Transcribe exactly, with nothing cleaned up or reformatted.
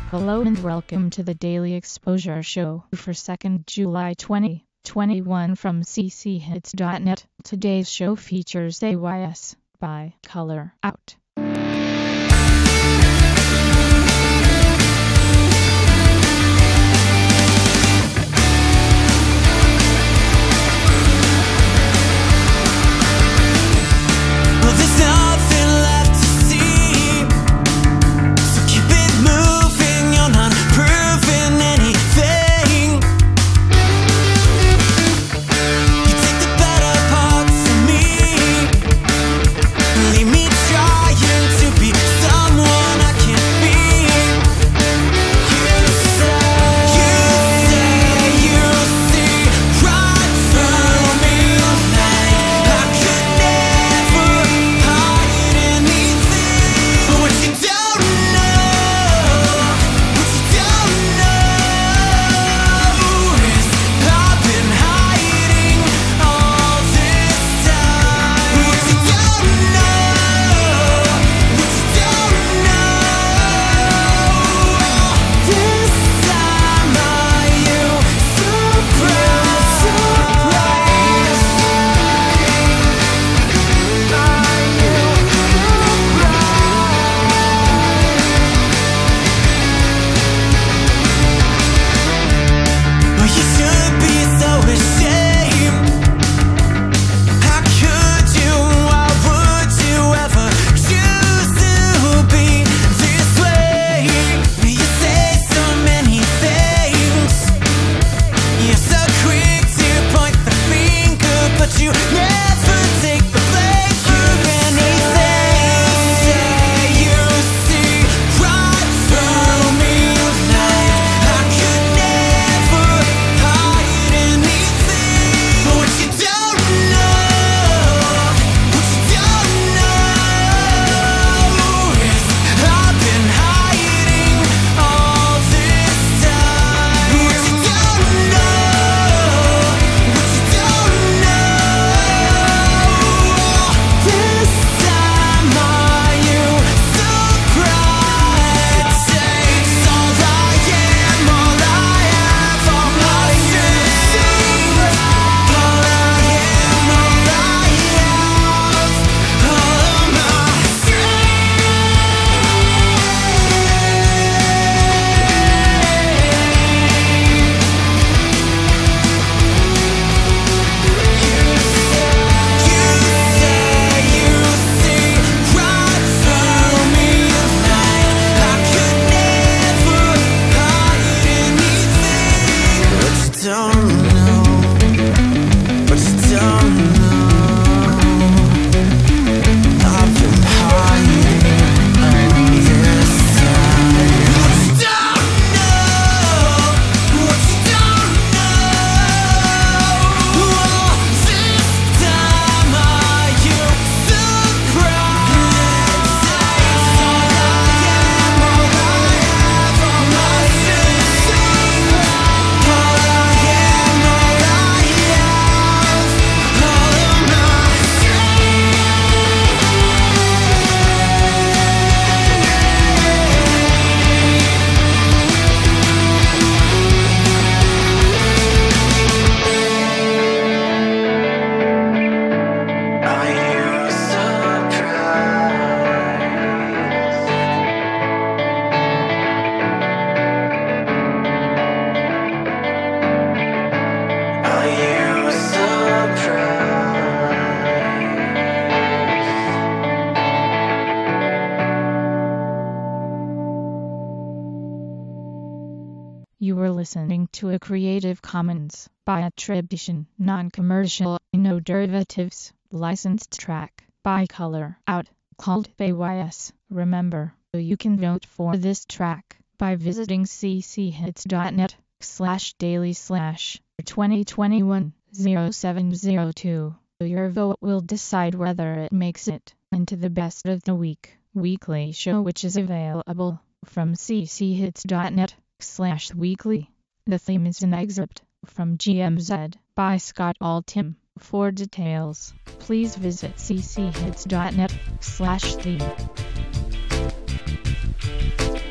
Hello and welcome to the Daily Exposure Show for second July twenty twenty-one from c c hits dot net. Today's show features A Y S by Color Out. You were listening to a Creative Commons by attribution, non-commercial, no derivatives, licensed track by Color Out, called A Y S. Remember, you can vote for this track by visiting c c hits dot net slash daily slash twenty twenty-one oh seven oh two. Your vote will decide whether it makes it into the Best of the Week weekly show, which is available from c c hits dot net slash weekly. The theme is an excerpt from G M Z by Scott Altham. For details, please visit c c hits dot net slash theme.